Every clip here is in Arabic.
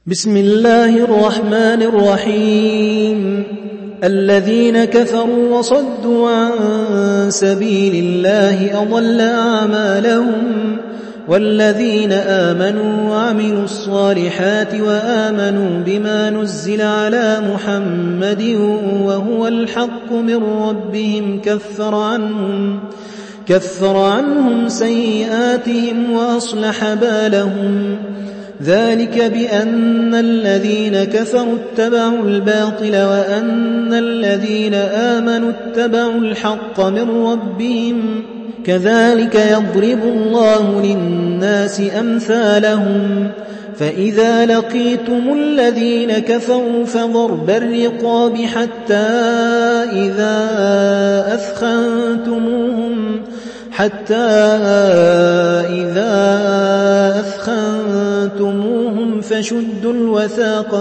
بسم الله الرحمن الرحيم. الذين كفروا وصدوا عن سبيل الله أضل أعمالهم، والذين آمنوا وعملوا الصالحات وآمنوا بما نزل على محمد وهو الحق من ربهم كفر عنهم سيئاتهم وأصلح بالهم. ذلك بأن الذين كفروا اتبعوا الباطل وأن الذين آمنوا اتبعوا الحق من ربهم. كذلك يضرب الله للناس أمثالهم. فإذا لقيتم الذين كفروا فضرب الرقاب حتى إذا أثخنتموهم فشدوا الوثاق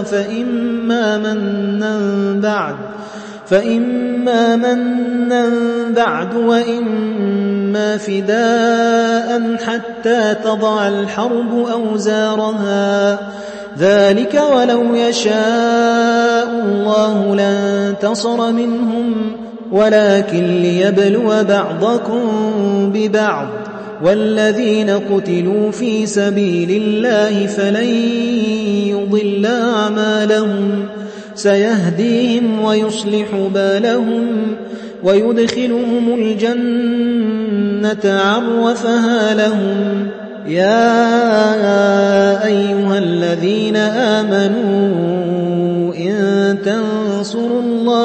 فإما منا بعد وإما فداء حتى تضع الحرب أوزارها. ذلك ولو يشاء الله لانتصر منهم، ولكن ليبلو بعضكم ببعض. والذين قتلوا في سبيل الله فلن يضل أعمالهم، سيهديهم ويصلح بالهم ويدخلهم الجنة عرفها لهم. يا أيها الذين آمنوا إن تنصروا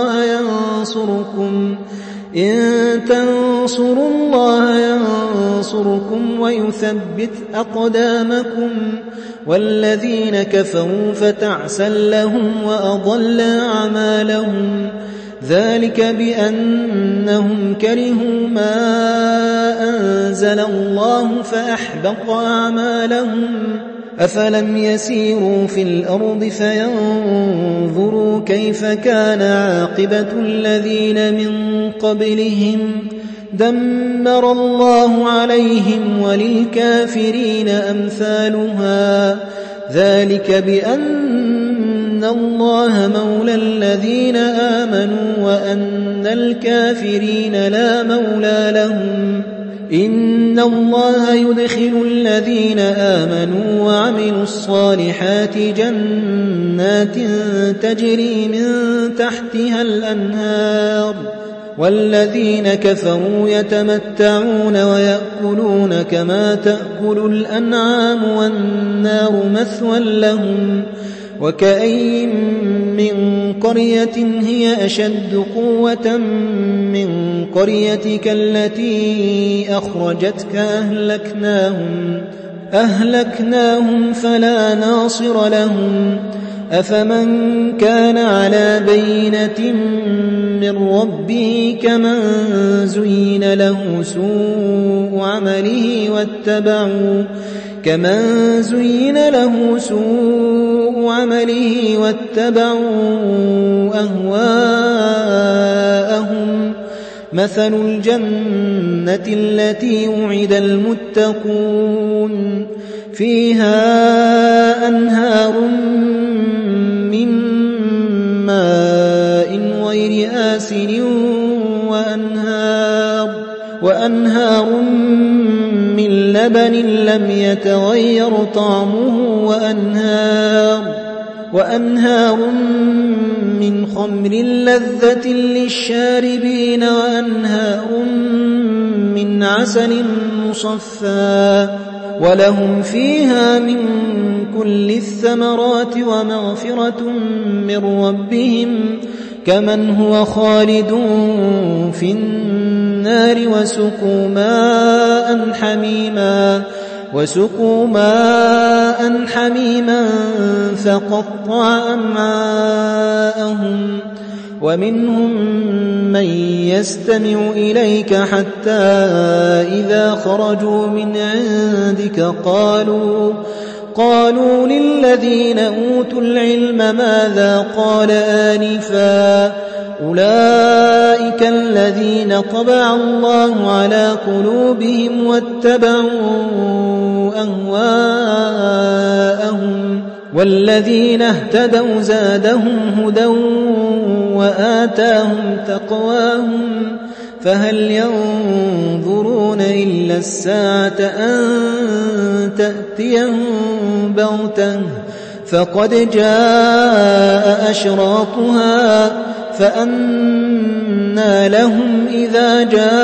الله ينصركم ويثبت أقدامكم. والذين كفروا فتعسا لهم وأضل أعمالهم. ذلك بأنهم كرهوا ما أنزل الله فأحبط أعمالهم. أفلم يسيروا في الأرض فينظروا كيف كان عاقبة الذين من قبلهم؟ دمر الله عليهم وللكافرين أمثالها. ذلك بأن الله مولى الذين آمنوا وأن الكافرين لا مولى لهم. إن الله يدخل الذين آمنوا وعملوا الصالحات جنات تجري من تحتها الأنهار، والذين كفروا يتمتعون ويأكلون كما تأكل الأنعام والنار مثوى لهم. وكأي من قرية هي أشد قوة من قريتك التي أخرجتك أهلكناهم فلا ناصر لهم. أفمن كان على بينة من ربه كمن زين له سوء عمله واتبعوا أهواءهم. مثل الجنة التي وعد المتقون فيها أنهار من ماء غير آسن وأنهار من لبن لم يتغير طعمه وأنهار من خمر لذة للشاربين وأنهار من عسل مصفى. ولهم فيها من كل الثمرات ومغفرة من ربهم كمن هو خالد في النار وسقوا ماء حميما فقطع أمعاءهم. ومنهم من يستمع إليك حتى إذا خرجوا من عندك قالوا للذين أوتوا العلم ماذا قال آنفا؟ أولئك الذين طبع الله على قلوبهم واتبعوا أهواءهم والذين اهتدوا زادهم هدى وآتاهم تقواهم فهل ينظرون إلا الساعة أن تأتيهم بغتة فقد جاء أشراطها فأنى لهم إذا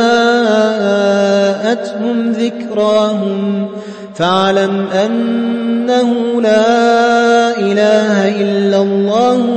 جاءتهم ذكراهم فاعلم أنه لا إله إلا الله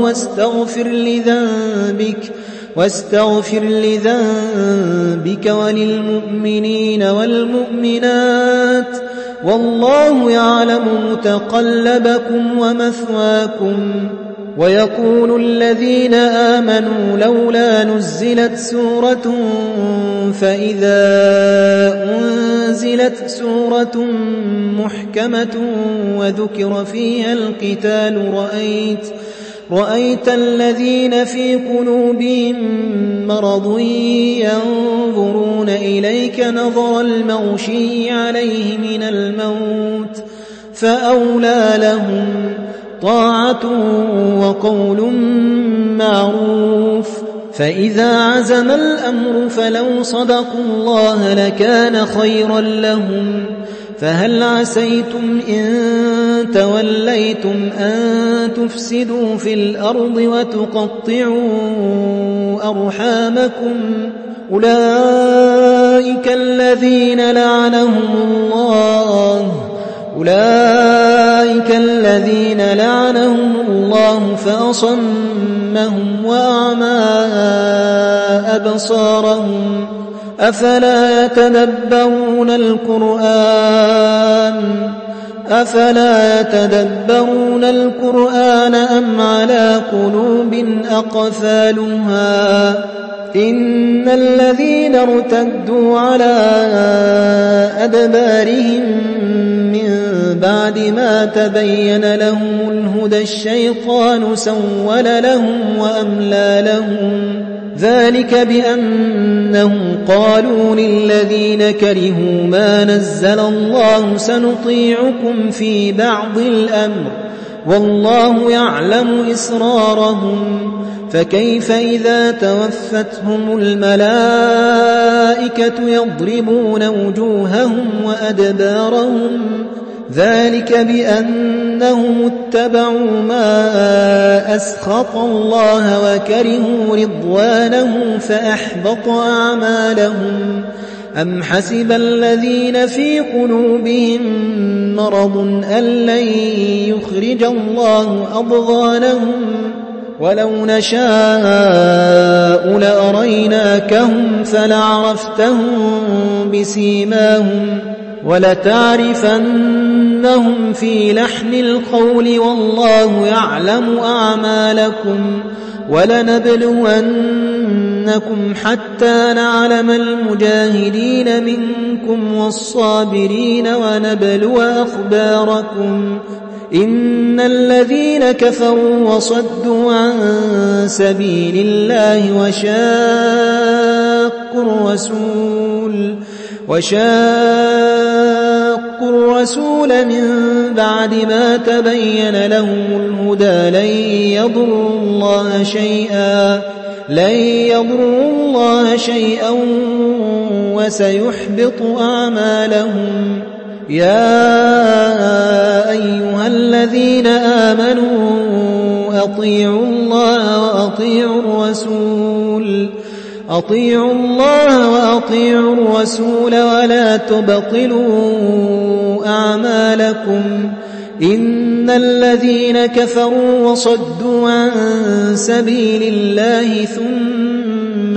واستغفر لذنبك وللمؤمنين والمؤمنات والله يعلم متقلبكم ومثواكم. ويقول الذين آمنوا لولا نزلت سورة فإذا أنزلت سورة محكمة وذكر فيها القتال رأيت الذين في قلوبهم مرض ينظرون إليك نظر المغشي عليه من الموت فأولى لهم طاعة وقول معروف. فإذا عزم الأمر فلو صدقوا الله لكان خيرا لهم. فهل عسيتم إن توليتم أن تفسدوا في الأرض وتقطعوا أرحامكم أولئك الذين لعنهم الله فأصمهم وأعمى أبصارهم أفلا يتدبرون القرآن أم على قلوب أقفالها إن الذين ارتدوا على أدبارهم من بعد ما تبين لهم الهدى الشيطان سول لهم وأملى لهم ذلك بأنهم قالوا للذين كرهوا ما نزل الله سنطيعكم في بعض الأمر والله يعلم إسرارهم فكيف إذا توفتهم الملائكة يضربون وجوههم وأدبارهم ذلك بأنهم اتبعوا ما أسخط الله وكرهوا رضوانه فأحبط أعمالهم. أم حسب الذين في قلوبهم مرض أن لن يخرج الله أضغانهم ولو نشاء لأريناكهم فلعرفتهم بسيماهم ولتعرفنهم في لحن القول والله يعلم أعمالكم ولنبلونكم حتى نعلم المجاهدين منكم والصابرين ونبلو أخباركم. إن الذين كفروا وصدوا عن سبيل الله وشاقوا الرسول من بعد ما تبين لهم الهدى لن يضروا الله شيئا وسيحبط أعمالهم. يا أيها الذين آمنوا أطيعوا الله وأطيعوا الرسول ولا تبطلوا أعمالكم. إن الذين كفروا وصدوا عن سبيل الله ثم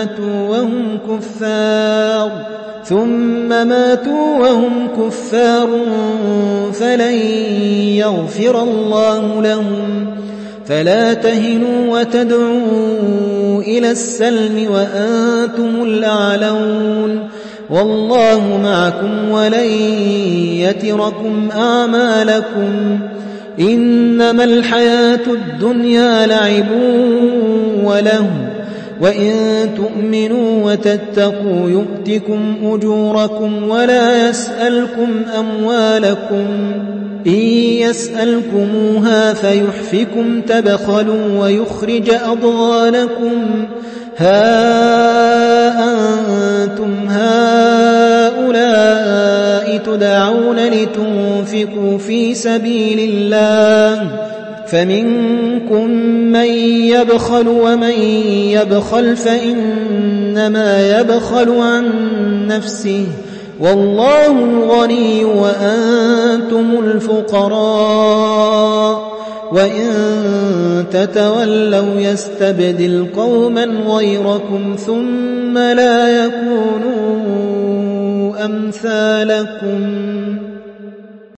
ماتوا وهم كفار فلن يغفر الله لهم. فلا تهنوا وتدعوا إلى السلم وأنتم الأعلون والله معكم ولن يتركم أعمالكم. إنما الحياة الدنيا لعب ولهو وإن تؤمنوا وتتقوا يؤتكم أجوركم ولا يسألكم أموالكم إن يسألكموها فيحفكم تبخلوا ويخرج أضغانكم ها أنتم هؤلاء تدعون لتنفقوا في سبيل الله فمنكم من يبخل ومن يبخل فإنما يبخل عن نفسه والله الغني وأنتم الفقراء وإن تتولوا يستبدل قوما غيركم ثم لا يكونوا أمثالكم